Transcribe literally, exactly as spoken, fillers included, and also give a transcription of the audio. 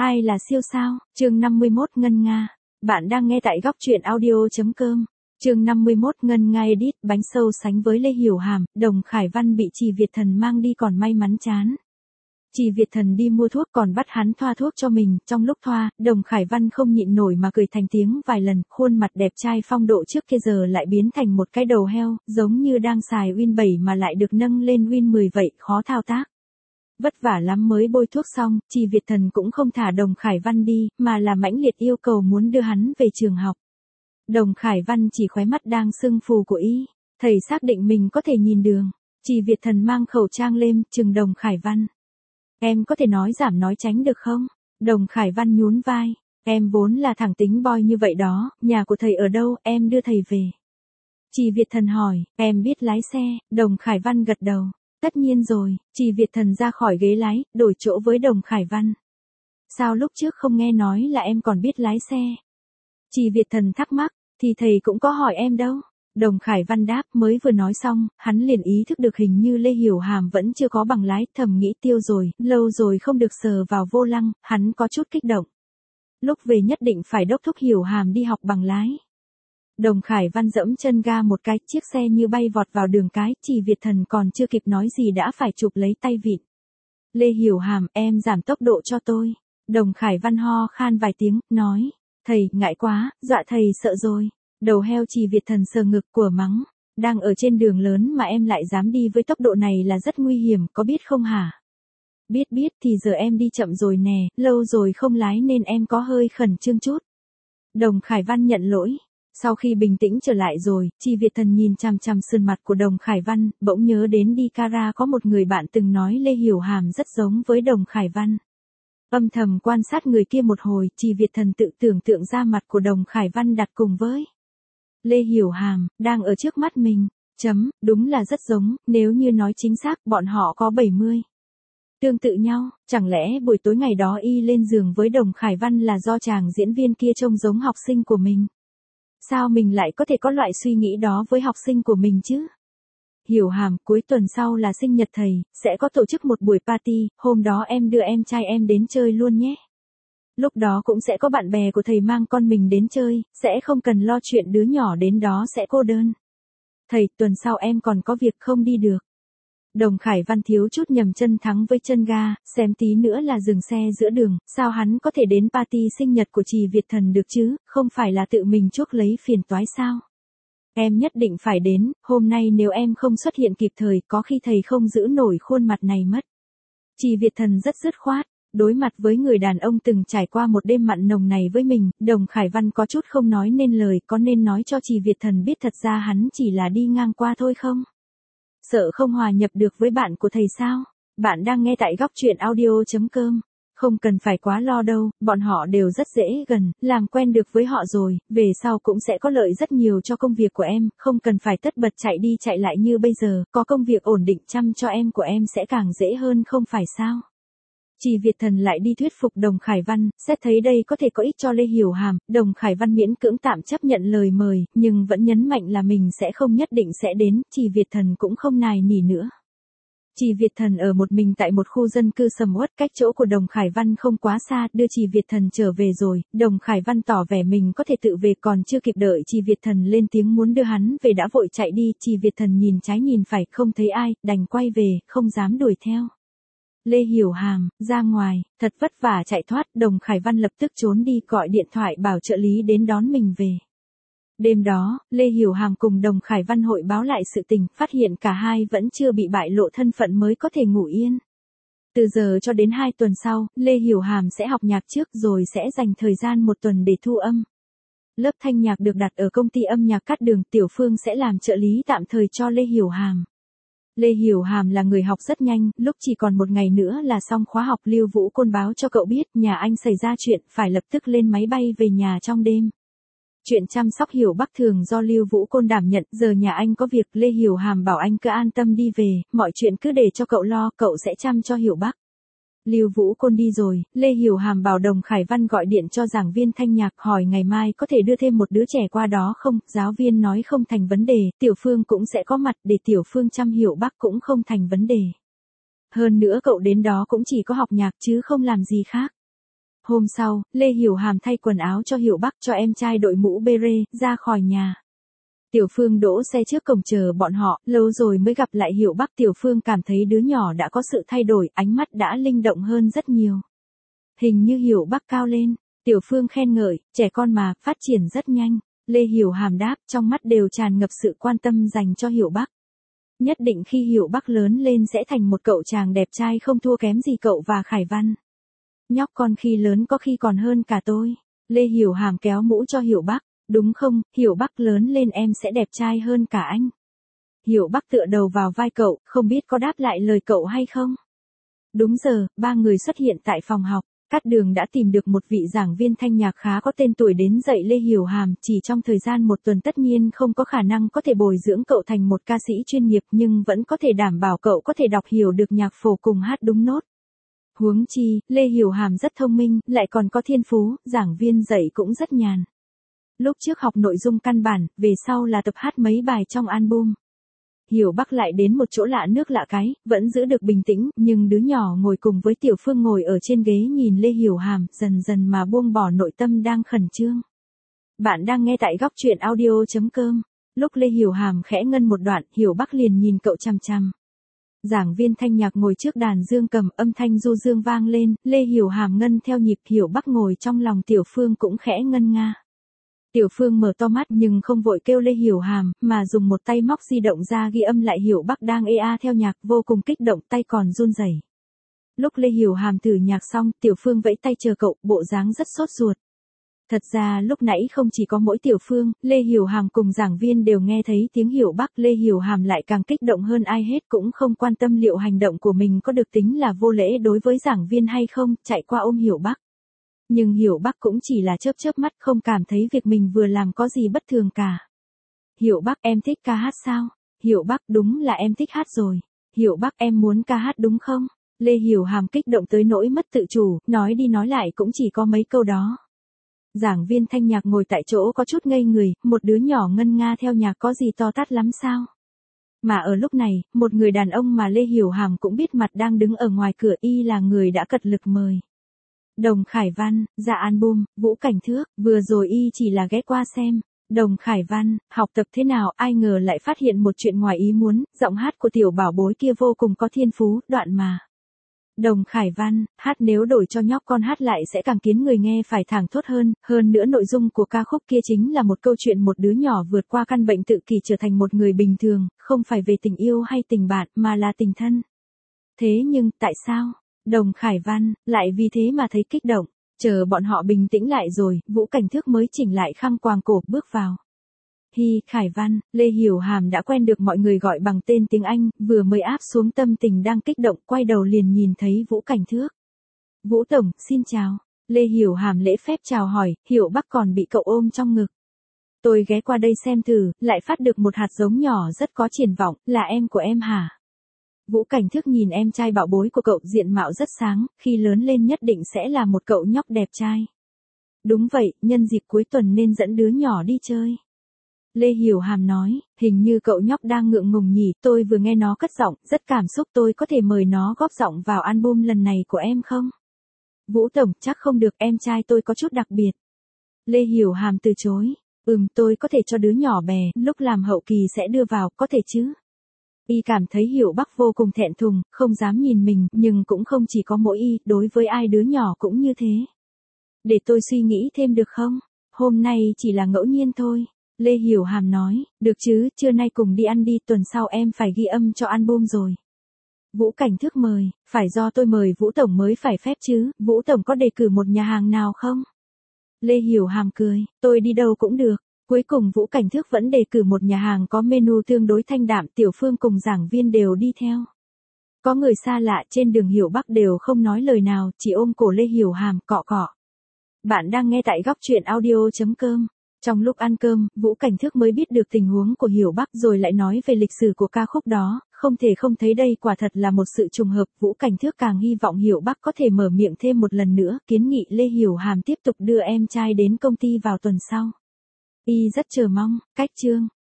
Ai là siêu sao? Chương năm mươi mốt Ngân Nga. Bạn đang nghe tại góc truyện audio.com. Chương năm mươi mốt Ngân Nga edit bánh sâu sánh với Lê Hiểu Hàm, Đồng Khải Văn bị Trì Việt Thần mang đi còn may mắn chán. Trì Việt Thần đi mua thuốc còn bắt hắn thoa thuốc cho mình, trong lúc thoa, Đồng Khải Văn không nhịn nổi mà cười thành tiếng vài lần, khuôn mặt đẹp trai phong độ trước kia giờ lại biến thành một cái đầu heo, giống như đang xài Win bảy mà lại được nâng lên Win mười vậy, khó thao tác. Vất vả lắm mới bôi thuốc xong, Trì Việt Thần cũng không thả Đồng Khải Văn đi, mà là mãnh liệt yêu cầu muốn đưa hắn về trường học. Đồng Khải Văn chỉ khóe mắt đang sưng phù của ý, thầy xác định mình có thể nhìn đường. Trì Việt Thần mang khẩu trang lên, chừng Đồng Khải Văn. Em có thể nói giảm nói tránh được không? Đồng Khải Văn nhún vai. Em vốn là thẳng tính boy như vậy đó, nhà của thầy ở đâu, em đưa thầy về. Trì Việt Thần hỏi, em biết lái xe, Đồng Khải Văn gật đầu. Tất nhiên rồi, Trì Việt Thần ra khỏi ghế lái, đổi chỗ với Đồng Khải Văn. Sao lúc trước không nghe nói là em còn biết lái xe? Trì Việt Thần thắc mắc, thì thầy cũng có hỏi em đâu. Đồng Khải Văn đáp, mới vừa nói xong, hắn liền ý thức được hình như Lê Hiểu Hàm vẫn chưa có bằng lái, thầm nghĩ tiêu rồi, lâu rồi không được sờ vào vô lăng, hắn có chút kích động. Lúc về nhất định phải đốc thúc Hiểu Hàm đi học bằng lái. Đồng Khải Văn dẫm chân ga một cái, chiếc xe như bay vọt vào đường cái, Trì Việt Thần còn chưa kịp nói gì đã phải chụp lấy tay vịn. Lê Hiểu Hàm, em giảm tốc độ cho tôi. Đồng Khải Văn ho khan vài tiếng, nói, thầy, ngại quá, dọa thầy sợ rồi. Đầu heo Trì Việt Thần sờ ngực của mắng, đang ở trên đường lớn mà em lại dám đi với tốc độ này là rất nguy hiểm, có biết không hả? Biết biết thì giờ em đi chậm rồi nè, lâu rồi không lái nên em có hơi khẩn trương chút. Đồng Khải Văn nhận lỗi. Sau khi bình tĩnh trở lại rồi, Trì Việt Thần nhìn chằm chằm sườn mặt của Đồng Khải Văn, bỗng nhớ đến đi Cara có một người bạn từng nói Lê Hiểu Hàm rất giống với Đồng Khải Văn. Âm thầm quan sát người kia một hồi, Trì Việt Thần tự tưởng tượng ra mặt của Đồng Khải Văn đặt cùng với Lê Hiểu Hàm, đang ở trước mắt mình. Chấm, đúng là rất giống, nếu như nói chính xác, bọn họ có bảy mươi. Tương tự nhau, chẳng lẽ buổi tối ngày đó y lên giường với Đồng Khải Văn là do chàng diễn viên kia trông giống học sinh của mình? Sao mình lại có thể có loại suy nghĩ đó với học sinh của mình chứ? Hiểu Hàm, cuối tuần sau là sinh nhật thầy, sẽ có tổ chức một buổi party, hôm đó em đưa em trai em đến chơi luôn nhé. Lúc đó cũng sẽ có bạn bè của thầy mang con mình đến chơi, sẽ không cần lo chuyện đứa nhỏ đến đó sẽ cô đơn. Thầy, tuần sau em còn có việc không đi được. Đồng Khải Văn thiếu chút nhầm chân thắng với chân ga, xém tí nữa là dừng xe giữa đường, sao hắn có thể đến party sinh nhật của Trì Việt Thần được chứ, không phải là tự mình chuốc lấy phiền toái sao? Em nhất định phải đến, hôm nay nếu em không xuất hiện kịp thời có khi thầy không giữ nổi khuôn mặt này mất. Trì Việt Thần rất dứt khoát. Đối mặt với người đàn ông từng trải qua một đêm mặn nồng này với mình, Đồng Khải Văn có chút không nói nên lời, có nên nói cho Trì Việt Thần biết thật ra hắn chỉ là đi ngang qua thôi không? Sợ không hòa nhập được với bạn của thầy sao? Bạn đang nghe tại góc truyện audio.com. Không cần phải quá lo đâu, bọn họ đều rất dễ gần, làm quen được với họ rồi, về sau cũng sẽ có lợi rất nhiều cho công việc của em, không cần phải tất bật chạy đi chạy lại như bây giờ, có công việc ổn định chăm cho em của em sẽ càng dễ hơn không phải sao? Trì Việt Thần lại đi thuyết phục Đồng Khải Văn, xét thấy đây có thể có ích cho Lê Hiểu Hàm, Đồng Khải Văn miễn cưỡng tạm chấp nhận lời mời, nhưng vẫn nhấn mạnh là mình sẽ không nhất định sẽ đến, Trì Việt Thần cũng không nài nỉ nữa. Trì Việt Thần ở một mình tại một khu dân cư sầm uất cách chỗ của Đồng Khải Văn không quá xa, đưa Trì Việt Thần trở về rồi, Đồng Khải Văn tỏ vẻ mình có thể tự về còn chưa kịp đợi Trì Việt Thần lên tiếng muốn đưa hắn về đã vội chạy đi, Trì Việt Thần nhìn trái nhìn phải không thấy ai, đành quay về, không dám đuổi theo. Lê Hiểu Hàm, ra ngoài, thật vất vả chạy thoát, Đồng Khải Văn lập tức trốn đi gọi điện thoại bảo trợ lý đến đón mình về. Đêm đó, Lê Hiểu Hàm cùng Đồng Khải Văn hội báo lại sự tình, phát hiện cả hai vẫn chưa bị bại lộ thân phận mới có thể ngủ yên. Từ giờ cho đến hai tuần sau, Lê Hiểu Hàm sẽ học nhạc trước rồi sẽ dành thời gian một tuần để thu âm. Lớp thanh nhạc được đặt ở công ty âm nhạc Cát Đường, Tiểu Phương sẽ làm trợ lý tạm thời cho Lê Hiểu Hàm. Lê Hiểu Hàm là người học rất nhanh, lúc chỉ còn một ngày nữa là xong khóa học. Lưu Vũ Côn báo cho cậu biết nhà anh xảy ra chuyện, phải lập tức lên máy bay về nhà trong đêm. Chuyện chăm sóc Hiểu Bắc thường do Lưu Vũ Côn đảm nhận, giờ nhà anh có việc, Lê Hiểu Hàm bảo anh cứ an tâm đi về, mọi chuyện cứ để cho cậu lo, cậu sẽ chăm cho Hiểu Bắc. Lưu Vũ Côn đi rồi, Lê Hiểu Hàm bảo Đồng Khải Văn gọi điện cho giảng viên thanh nhạc hỏi ngày mai có thể đưa thêm một đứa trẻ qua đó không, giáo viên nói không thành vấn đề, Tiểu Phương cũng sẽ có mặt để Tiểu Phương chăm Hiểu Bắc cũng không thành vấn đề. Hơn nữa cậu đến đó cũng chỉ có học nhạc chứ không làm gì khác. Hôm sau, Lê Hiểu Hàm thay quần áo cho Hiểu Bắc, cho em trai đội mũ beret, ra khỏi nhà. Tiểu Phương đỗ xe trước cổng chờ bọn họ, lâu rồi mới gặp lại Hiểu Bắc. Tiểu Phương cảm thấy đứa nhỏ đã có sự thay đổi, ánh mắt đã linh động hơn rất nhiều. Hình như Hiểu Bắc cao lên. Tiểu Phương khen ngợi, trẻ con mà, phát triển rất nhanh. Lê Hiểu Hàm đáp, trong mắt đều tràn ngập sự quan tâm dành cho Hiểu Bắc. Nhất định khi Hiểu Bắc lớn lên sẽ thành một cậu chàng đẹp trai không thua kém gì cậu và Khải Văn. Nhóc con khi lớn có khi còn hơn cả tôi. Lê Hiểu Hàm kéo mũ cho Hiểu Bắc. Đúng không, Hiểu Bắc lớn lên em sẽ đẹp trai hơn cả anh. Hiểu Bắc tựa đầu vào vai cậu, không biết có đáp lại lời cậu hay không. Đúng giờ, ba người xuất hiện tại phòng học. Cát Đường đã tìm được một vị giảng viên thanh nhạc khá có tên tuổi đến dạy Lê Hiểu Hàm. Chỉ trong thời gian một tuần tất nhiên không có khả năng có thể bồi dưỡng cậu thành một ca sĩ chuyên nghiệp, nhưng vẫn có thể đảm bảo cậu có thể đọc hiểu được nhạc phổ cùng hát đúng nốt. Huống chi, Lê Hiểu Hàm rất thông minh, lại còn có thiên phú, giảng viên dạy cũng rất nhàn. Lúc trước học nội dung căn bản, về sau là tập hát mấy bài trong album. Hiểu Bắc lại đến một chỗ lạ nước lạ cái, vẫn giữ được bình tĩnh, nhưng đứa nhỏ ngồi cùng với Tiểu Phương ngồi ở trên ghế nhìn Lê Hiểu Hàm, dần dần mà buông bỏ nội tâm đang khẩn trương. Bạn đang nghe tại góc truyện audio chấm com. Lúc Lê Hiểu Hàm khẽ ngân một đoạn, Hiểu Bắc liền nhìn cậu chằm chằm. Giảng viên thanh nhạc ngồi trước đàn dương cầm, âm thanh du dương vang lên, Lê Hiểu Hàm ngân theo nhịp. Hiểu Bắc ngồi trong lòng Tiểu Phương cũng khẽ ngân nga. Tiểu Phương mở to mắt nhưng không vội kêu Lê Hiểu Hàm, mà dùng một tay móc di động ra ghi âm lại Hiểu Bắc đang ê a theo nhạc, vô cùng kích động, tay còn run rẩy. Lúc Lê Hiểu Hàm thử nhạc xong, Tiểu Phương vẫy tay chờ cậu, bộ dáng rất sốt ruột. Thật ra lúc nãy không chỉ có mỗi Tiểu Phương, Lê Hiểu Hàm cùng giảng viên đều nghe thấy tiếng Hiểu Bắc. Lê Hiểu Hàm lại càng kích động hơn ai hết, cũng không quan tâm liệu hành động của mình có được tính là vô lễ đối với giảng viên hay không, chạy qua ôm Hiểu Bắc. Nhưng Hiểu Bắc cũng chỉ là chớp chớp mắt, không cảm thấy việc mình vừa làm có gì bất thường cả. Hiểu Bắc, em thích ca hát sao? Hiểu Bắc, đúng là em thích hát rồi. Hiểu Bắc, em muốn ca hát đúng không? Lê Hiểu Hàm kích động tới nỗi mất tự chủ, nói đi nói lại cũng chỉ có mấy câu đó. Giảng viên thanh nhạc ngồi tại chỗ có chút ngây người, một đứa nhỏ ngân nga theo nhạc có gì to tát lắm sao? Mà ở lúc này, một người đàn ông mà Lê Hiểu Hàm cũng biết mặt đang đứng ở ngoài cửa, y là người đã cật lực mời. Đồng Khải Văn, ra album, Vũ Cảnh Thước, vừa rồi y chỉ là ghé qua xem. Đồng Khải Văn, học tập thế nào, ai ngờ lại phát hiện một chuyện ngoài ý muốn, giọng hát của tiểu bảo bối kia vô cùng có thiên phú, đoạn mà. Đồng Khải Văn, hát nếu đổi cho nhóc con hát lại sẽ càng khiến người nghe phải thảng thốt hơn, hơn nữa nội dung của ca khúc kia chính là một câu chuyện một đứa nhỏ vượt qua căn bệnh tự kỷ trở thành một người bình thường, không phải về tình yêu hay tình bạn, mà là tình thân. Thế nhưng, tại sao? Đồng Khải Văn, lại vì thế mà thấy kích động. Chờ bọn họ bình tĩnh lại rồi, Vũ Cảnh Thước mới chỉnh lại khăn quàng cổ, bước vào. Hi, Khải Văn, Lê Hiểu Hàm đã quen được mọi người gọi bằng tên tiếng Anh, vừa mới áp xuống tâm tình đang kích động, quay đầu liền nhìn thấy Vũ Cảnh Thước. Vũ Tổng, xin chào. Lê Hiểu Hàm lễ phép chào hỏi, Hiểu Bắc còn bị cậu ôm trong ngực. Tôi ghé qua đây xem thử, lại phát được một hạt giống nhỏ rất có triển vọng, là em của em hả? Vũ Cảnh Thước nhìn em trai bảo bối của cậu, diện mạo rất sáng, khi lớn lên nhất định sẽ là một cậu nhóc đẹp trai. Đúng vậy, nhân dịp cuối tuần nên dẫn đứa nhỏ đi chơi. Lê Hiểu Hàm nói, hình như cậu nhóc đang ngượng ngùng nhỉ, tôi vừa nghe nó cất giọng, rất cảm xúc, tôi có thể mời nó góp giọng vào album lần này của em không? Vũ Tổng, chắc không được, em trai tôi có chút đặc biệt. Lê Hiểu Hàm từ chối, ừm, tôi có thể cho đứa nhỏ bè, lúc làm hậu kỳ sẽ đưa vào, có thể chứ? Y cảm thấy Hiểu Bắc vô cùng thẹn thùng, không dám nhìn mình, nhưng cũng không chỉ có mỗi y, đối với ai đứa nhỏ cũng như thế. Để tôi suy nghĩ thêm được không? Hôm nay chỉ là ngẫu nhiên thôi. Lê Hiểu Hàm nói, được chứ, trưa nay cùng đi ăn đi, tuần sau em phải ghi âm cho album rồi. Vũ Cảnh Thước mời, phải do tôi mời Vũ Tổng mới phải phép chứ, Vũ Tổng có đề cử một nhà hàng nào không? Lê Hiểu Hàm cười, tôi đi đâu cũng được. Cuối cùng Vũ Cảnh Thước vẫn đề cử một nhà hàng có menu tương đối thanh đạm, Tiểu Phương cùng giảng viên đều đi theo. Có người xa lạ trên đường Hiểu Bắc đều không nói lời nào, chỉ ôm cổ Lê Hiểu Hàm, cọ cọ. Bạn đang nghe tại góc truyện audio chấm com. Trong lúc ăn cơm, Vũ Cảnh Thước mới biết được tình huống của Hiểu Bắc rồi lại nói về lịch sử của ca khúc đó, không thể không thấy đây quả thật là một sự trùng hợp. Vũ Cảnh Thước càng hy vọng Hiểu Bắc có thể mở miệng thêm một lần nữa, kiến nghị Lê Hiểu Hàm tiếp tục đưa em trai đến công ty vào tuần sau. Y rất chờ mong, cách chương.